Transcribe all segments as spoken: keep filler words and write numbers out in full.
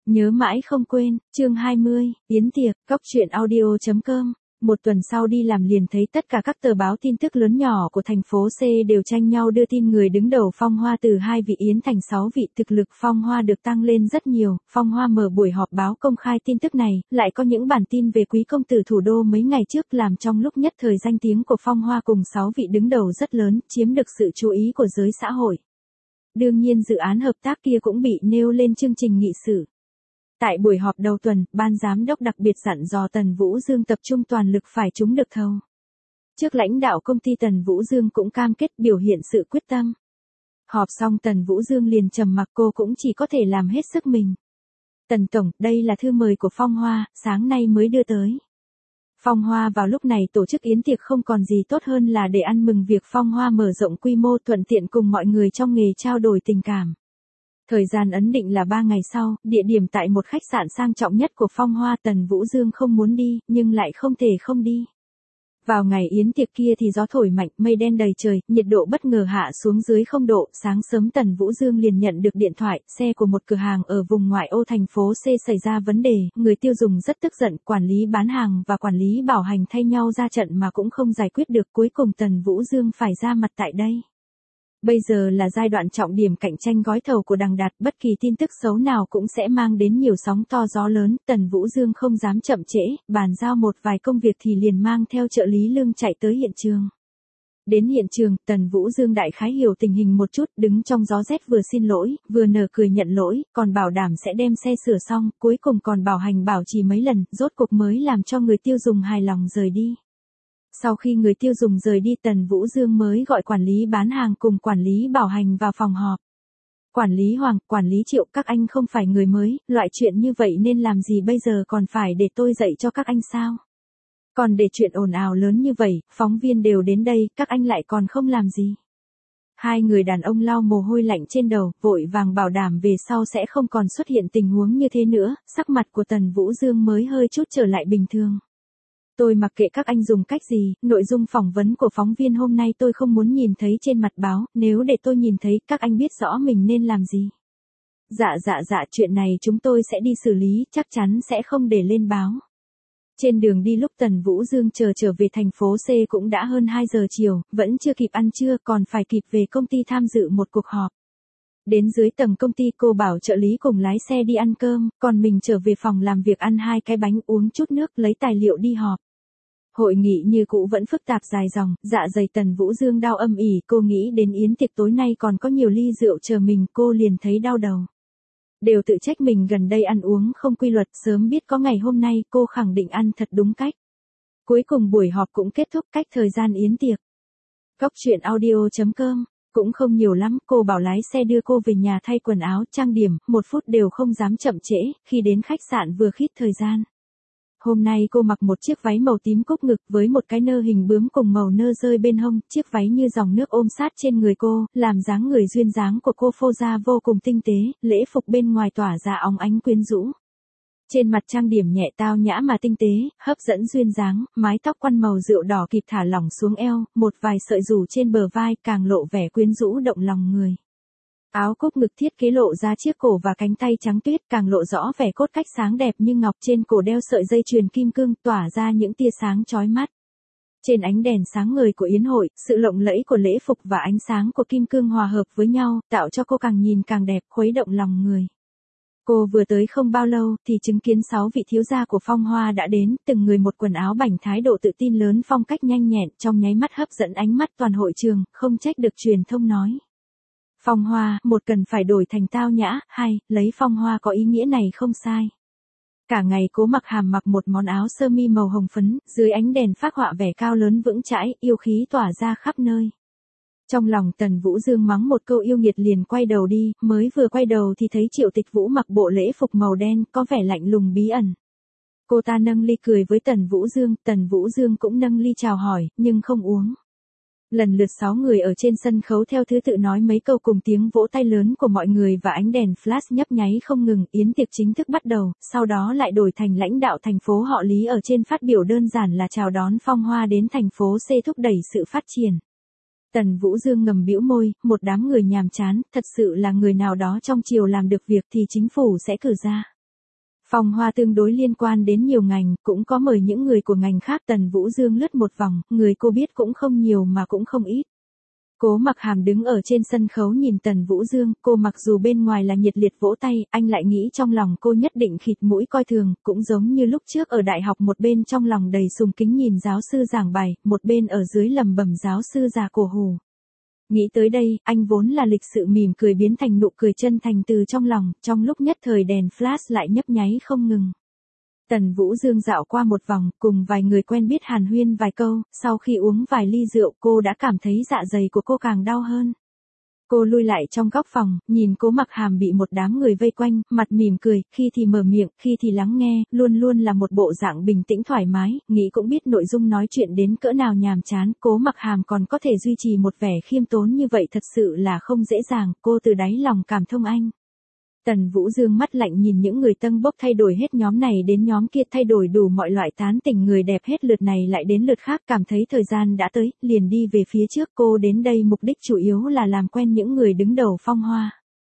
Nhớ mãi không quên, chương hai mươi, yến tiệc, góc truyện audio chấm com. Một tuần sau đi làm liền thấy tất cả các tờ báo tin tức lớn nhỏ của thành phố C đều tranh nhau đưa tin người đứng đầu Phong Hoa từ hai vị yến thành sáu vị, thực lực Phong Hoa được tăng lên rất nhiều. Phong Hoa mở buổi họp báo công khai tin tức này, lại có những bản tin về quý công tử thủ đô mấy ngày trước làm trong lúc nhất thời danh tiếng của Phong Hoa cùng sáu vị đứng đầu rất lớn, chiếm được sự chú ý của giới xã hội. Đương nhiên dự án hợp tác kia cũng bị nêu lên chương trình nghị sự. Tại buổi họp đầu tuần, ban giám đốc đặc biệt dặn dò Tần Vũ Dương tập trung toàn lực phải trúng được thầu. Trước lãnh đạo công ty Tần Vũ Dương cũng cam kết biểu hiện sự quyết tâm. Họp xong Tần Vũ Dương liền trầm mặc, cô cũng chỉ có thể làm hết sức mình. Tần Tổng, đây là thư mời của Phong Hoa, sáng nay mới đưa tới. Phong Hoa vào lúc này tổ chức yến tiệc không còn gì tốt hơn là để ăn mừng việc Phong Hoa mở rộng quy mô, thuận tiện cùng mọi người trong nghề trao đổi tình cảm. Thời gian ấn định là ba ngày sau, địa điểm tại một khách sạn sang trọng nhất của Phong Hoa. Tần Vũ Dương không muốn đi, nhưng lại không thể không đi. Vào ngày yến tiệc kia thì gió thổi mạnh, mây đen đầy trời, nhiệt độ bất ngờ hạ xuống dưới không độ. Sáng sớm Tần Vũ Dương liền nhận được điện thoại, xe của một cửa hàng ở vùng ngoại ô thành phố C xảy ra vấn đề, người tiêu dùng rất tức giận, quản lý bán hàng và quản lý bảo hành thay nhau ra trận mà cũng không giải quyết được, cuối cùng Tần Vũ Dương phải ra mặt tại đây. Bây giờ là giai đoạn trọng điểm cạnh tranh gói thầu của Đằng Đạt, bất kỳ tin tức xấu nào cũng sẽ mang đến nhiều sóng to gió lớn. Tần Vũ Dương không dám chậm trễ, bàn giao một vài công việc thì liền mang theo trợ lý Lương chạy tới hiện trường. Đến hiện trường, Tần Vũ Dương đại khái hiểu tình hình một chút, đứng trong gió rét vừa xin lỗi, vừa nở cười nhận lỗi, còn bảo đảm sẽ đem xe sửa xong, cuối cùng còn bảo hành bảo trì mấy lần, rốt cuộc mới làm cho người tiêu dùng hài lòng rời đi. Sau khi người tiêu dùng rời đi, Tần Vũ Dương mới gọi quản lý bán hàng cùng quản lý bảo hành vào phòng họp. Quản lý Hoàng, quản lý Triệu, các anh không phải người mới, loại chuyện như vậy nên làm gì bây giờ, còn phải để tôi dạy cho các anh sao? Còn để chuyện ồn ào lớn như vậy, phóng viên đều đến đây, các anh lại còn không làm gì? Hai người đàn ông lau mồ hôi lạnh trên đầu, vội vàng bảo đảm về sau sẽ không còn xuất hiện tình huống như thế nữa. Sắc mặt của Tần Vũ Dương mới hơi chút trở lại bình thường. Tôi mặc kệ các anh dùng cách gì, nội dung phỏng vấn của phóng viên hôm nay tôi không muốn nhìn thấy trên mặt báo, nếu để tôi nhìn thấy, các anh biết rõ mình nên làm gì. Dạ dạ dạ, chuyện này chúng tôi sẽ đi xử lý, chắc chắn sẽ không để lên báo. Trên đường đi lúc Tần Vũ Dương chờ trở về thành phố C cũng đã hơn hai giờ chiều, vẫn chưa kịp ăn trưa, còn phải kịp về công ty tham dự một cuộc họp. Đến dưới tầng công ty, cô bảo trợ lý cùng lái xe đi ăn cơm, còn mình trở về phòng làm việc ăn hai cái bánh, uống chút nước, lấy tài liệu đi họp. Hội nghị như cũ vẫn phức tạp dài dòng, dạ dày Tần Vũ Dương đau âm ỉ, cô nghĩ đến yến tiệc tối nay còn có nhiều ly rượu chờ mình, cô liền thấy đau đầu. Đều tự trách mình gần đây ăn uống không quy luật, sớm biết có ngày hôm nay, cô khẳng định ăn thật đúng cách. Cuối cùng buổi họp cũng kết thúc, cách thời gian yến tiệc. Góc truyện audio chấm com, cũng không nhiều lắm, cô bảo lái xe đưa cô về nhà thay quần áo, trang điểm, một phút đều không dám chậm trễ, khi đến khách sạn vừa khít thời gian. Hôm nay cô mặc một chiếc váy màu tím cúc ngực với một cái nơ hình bướm cùng màu nơ rơi bên hông, chiếc váy như dòng nước ôm sát trên người cô, làm dáng người duyên dáng của cô phô ra vô cùng tinh tế, lễ phục bên ngoài tỏa ra óng ánh quyến rũ. Trên mặt trang điểm nhẹ tao nhã mà tinh tế, hấp dẫn duyên dáng, mái tóc quăn màu rượu đỏ kịp thả lỏng xuống eo, một vài sợi rủ trên bờ vai càng lộ vẻ quyến rũ động lòng người. Áo cúc ngực thiết kế lộ ra chiếc cổ và cánh tay trắng tuyết, càng lộ rõ vẻ cốt cách sáng đẹp như ngọc, trên cổ đeo sợi dây chuyền kim cương tỏa ra những tia sáng chói mắt. Trên ánh đèn sáng ngời của yến hội, sự lộng lẫy của lễ phục và ánh sáng của kim cương hòa hợp với nhau, tạo cho cô càng nhìn càng đẹp, khuấy động lòng người. Cô vừa tới không bao lâu thì chứng kiến sáu vị thiếu gia của Phong Hoa đã đến, từng người một quần áo bảnh, thái độ tự tin lớn, phong cách nhanh nhẹn, trong nháy mắt hấp dẫn ánh mắt toàn hội trường, không trách được truyền thông nói. Phong Hoa, một cần phải đổi thành tao nhã, hai, lấy Phong Hoa có ý nghĩa này không sai. Cả ngày Cố Mặc Hàm mặc một món áo sơ mi màu hồng phấn, dưới ánh đèn phác họa vẻ cao lớn vững chãi, yêu khí tỏa ra khắp nơi. Trong lòng Tần Vũ Dương mắng một câu yêu nghiệt liền quay đầu đi, mới vừa quay đầu thì thấy Triệu Tịch Vũ mặc bộ lễ phục màu đen, có vẻ lạnh lùng bí ẩn. Cô ta nâng ly cười với Tần Vũ Dương, Tần Vũ Dương cũng nâng ly chào hỏi, nhưng không uống. Lần lượt sáu người ở trên sân khấu theo thứ tự nói mấy câu cùng tiếng vỗ tay lớn của mọi người và ánh đèn flash nhấp nháy không ngừng, yến tiệc chính thức bắt đầu, sau đó lại đổi thành lãnh đạo thành phố họ Lý ở trên phát biểu đơn giản là chào đón Phong Hoa đến thành phố C thúc đẩy sự phát triển. Tần Vũ Dương ngầm bĩu môi, một đám người nhàm chán, thật sự là người nào đó trong triều làm được việc thì chính phủ sẽ cử ra. Phong Hoa tương đối liên quan đến nhiều ngành, cũng có mời những người của ngành khác. Tần Vũ Dương lướt một vòng, người cô biết cũng không nhiều mà cũng không ít. Cố Mặc Hàm đứng ở trên sân khấu nhìn Tần Vũ Dương, cô mặc dù bên ngoài là nhiệt liệt vỗ tay, anh lại nghĩ trong lòng cô nhất định khịt mũi coi thường, cũng giống như lúc trước ở đại học, một bên trong lòng đầy sùng kính nhìn giáo sư giảng bài, một bên ở dưới lầm bầm giáo sư già cổ hủ. Nghĩ tới đây, anh vốn là lịch sự mỉm cười biến thành nụ cười chân thành từ trong lòng, trong lúc nhất thời đèn flash lại nhấp nháy không ngừng. Tần Vũ Dương dạo qua một vòng, cùng vài người quen biết hàn huyên vài câu, sau khi uống vài ly rượu cô đã cảm thấy dạ dày của cô càng đau hơn. Cô lui lại trong góc phòng, nhìn Cố Mặc Hàm bị một đám người vây quanh, mặt mỉm cười, khi thì mở miệng, khi thì lắng nghe, luôn luôn là một bộ dạng bình tĩnh thoải mái, nghĩ cũng biết nội dung nói chuyện đến cỡ nào nhàm chán. Cố Mặc Hàm còn có thể duy trì một vẻ khiêm tốn như vậy thật sự là không dễ dàng, cô từ đáy lòng cảm thông anh. Tần Vũ Dương mắt lạnh nhìn những người tâng bốc thay đổi hết nhóm này đến nhóm kia, thay đổi đủ mọi loại tán tỉnh người đẹp hết lượt này lại đến lượt khác, cảm thấy thời gian đã tới, liền đi về phía trước. Cô đến đây mục đích chủ yếu là làm quen những người đứng đầu Phong Hoa.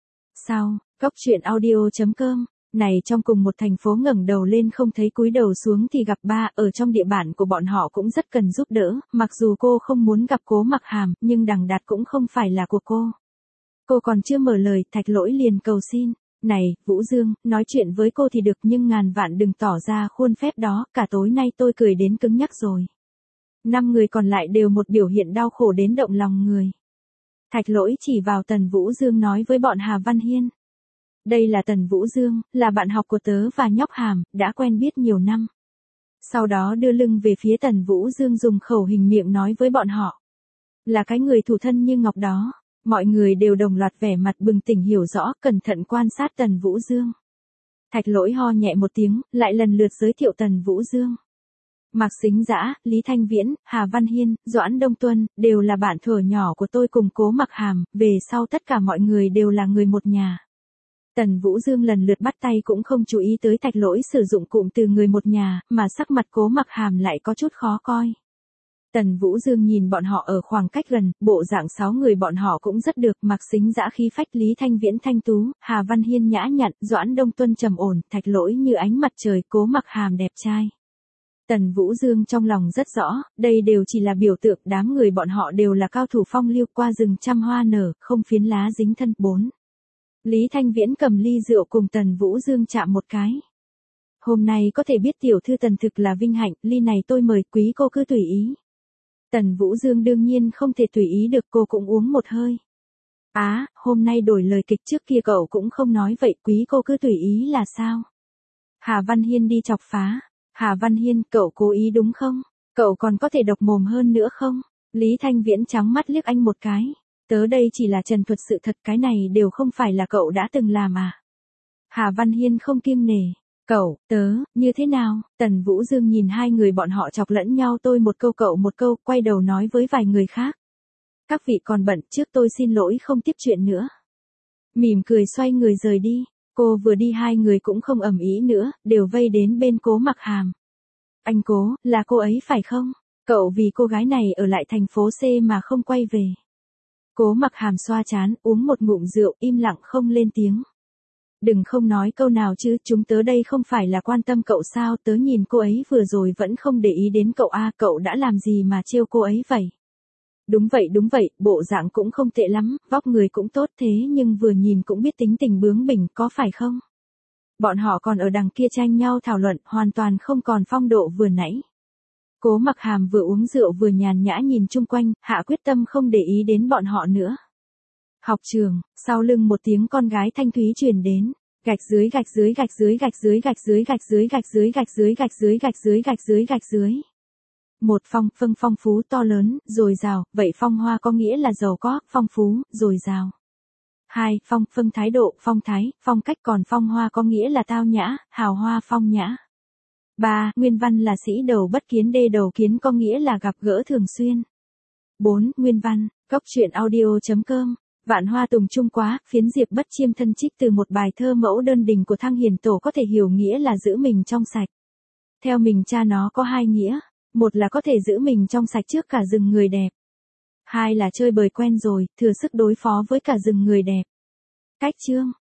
Sau, Cốc Truyện Audio chấm com, này trong cùng một thành phố ngẩng đầu lên không thấy cúi đầu xuống thì gặp ba, ở trong địa bàn của bọn họ cũng rất cần giúp đỡ, mặc dù cô không muốn gặp Cố Mặc Hàm, nhưng đằng đạt cũng không phải là của cô. Cô còn chưa mở lời, Thạch Lỗi liền cầu xin. Này, Vũ Dương, nói chuyện với cô thì được nhưng ngàn vạn đừng tỏ ra khuôn phép đó, cả tối nay tôi cười đến cứng nhắc rồi. Năm người còn lại đều một biểu hiện đau khổ đến động lòng người. Thạch Lỗi chỉ vào Tần Vũ Dương nói với bọn Hà Văn Hiên. Đây là Tần Vũ Dương, là bạn học của tớ và nhóc Hàm, đã quen biết nhiều năm. Sau đó đưa lưng về phía Tần Vũ Dương dùng khẩu hình miệng nói với bọn họ. Là cái người thủ thân như ngọc đó. Mọi người đều đồng loạt vẻ mặt bừng tỉnh hiểu rõ, cẩn thận quan sát Tần Vũ Dương. Thạch Lỗi ho nhẹ một tiếng, lại lần lượt giới thiệu Tần Vũ Dương. Mạc Sính Dã, Lý Thanh Viễn, Hà Văn Hiên, Doãn Đông Tuân, đều là bạn thuở nhỏ của tôi cùng Cố Mặc Hàm, về sau tất cả mọi người đều là người một nhà. Tần Vũ Dương lần lượt bắt tay cũng không chú ý tới Thạch Lỗi sử dụng cụm từ người một nhà, mà sắc mặt Cố Mặc Hàm lại có chút khó coi. Tần Vũ Dương nhìn bọn họ ở khoảng cách gần, bộ dạng sáu người bọn họ cũng rất được, Mạc Sính Dã khí phách, Lý Thanh Viễn thanh tú, Hà Văn Hiên nhã nhặn, Doãn Đông Tuân trầm ổn, Thạch Lỗi như ánh mặt trời, Cố Mặc Hàm đẹp trai. Tần Vũ Dương trong lòng rất rõ, đây đều chỉ là biểu tượng, đám người bọn họ đều là cao thủ phong lưu, qua rừng trăm hoa nở, không phiến lá dính thân. Bốn. Lý Thanh Viễn cầm ly rượu cùng Tần Vũ Dương chạm một cái. Hôm nay có thể biết tiểu thư Tần thực là vinh hạnh, ly này tôi mời, quý cô cứ tùy ý. Tần Vũ Dương đương nhiên không thể tùy ý được, cô cũng uống một hơi. Á, à, hôm nay đổi lời kịch, trước kia cậu cũng không nói vậy, quý cô cứ tùy ý là sao? Hà Văn Hiên đi chọc phá. Hà Văn Hiên, cậu cố ý đúng không? Cậu còn có thể độc mồm hơn nữa không? Lý Thanh Viễn trắng mắt liếc anh một cái. Tớ đây chỉ là trần thuật sự thật, cái này đều không phải là cậu đã từng làm à? Hà Văn Hiên không kiêng nể. Cậu, tớ, như thế nào? Tần Vũ Dương nhìn hai người bọn họ chọc lẫn nhau, tôi một câu cậu một câu, quay đầu nói với vài người khác. Các vị còn bận, trước tôi xin lỗi không tiếp chuyện nữa. Mỉm cười xoay người rời đi. Cô vừa đi hai người cũng không ầm ĩ nữa, đều vây đến bên Cố Mặc Hàm. Anh Cố, là cô ấy phải không? Cậu vì cô gái này ở lại thành phố C mà không quay về. Cố Mặc Hàm xoa trán, uống một ngụm rượu, im lặng không lên tiếng. Đừng không nói câu nào chứ, chúng tớ đây không phải là quan tâm cậu sao, tớ nhìn cô ấy vừa rồi vẫn không để ý đến cậu a, à, cậu đã làm gì mà trêu cô ấy vậy? Đúng vậy đúng vậy, bộ dạng cũng không tệ lắm, vóc người cũng tốt thế nhưng vừa nhìn cũng biết tính tình bướng bỉnh, có phải không? Bọn họ còn ở đằng kia tranh nhau thảo luận, hoàn toàn không còn phong độ vừa nãy. Cố Mặc Hàm vừa uống rượu vừa nhàn nhã nhìn chung quanh, hạ quyết tâm không để ý đến bọn họ nữa. Học trường, sau lưng một tiếng con gái thanh thúy truyền đến, gạch dưới gạch dưới gạch dưới gạch dưới gạch dưới gạch dưới gạch dưới gạch dưới gạch dưới gạch dưới gạch dưới gạch dưới. Một phong, phong phong phú to lớn, dồi dào, vậy phong hoa có nghĩa là giàu có, phong phú, dồi dào. Hai, phong, phong thái độ, phong thái, phong cách, còn phong hoa có nghĩa là tao nhã, hào hoa phong nhã. Ba, nguyên văn là sĩ đầu bất kiến đê đầu kiến có nghĩa là gặp gỡ thường xuyên. Bốn, nguyên văn, Cốc Truyện Audio chấm com. Vạn hoa tùng trung quá, phiến diệp bất chiêm thân trích từ một bài thơ mẫu đơn đình của Thăng Hiền Tổ có thể hiểu nghĩa là giữ mình trong sạch. Theo mình cha nó có hai nghĩa. Một là có thể giữ mình trong sạch trước cả rừng người đẹp. Hai là chơi bời quen rồi, thừa sức đối phó với cả rừng người đẹp. Cách chương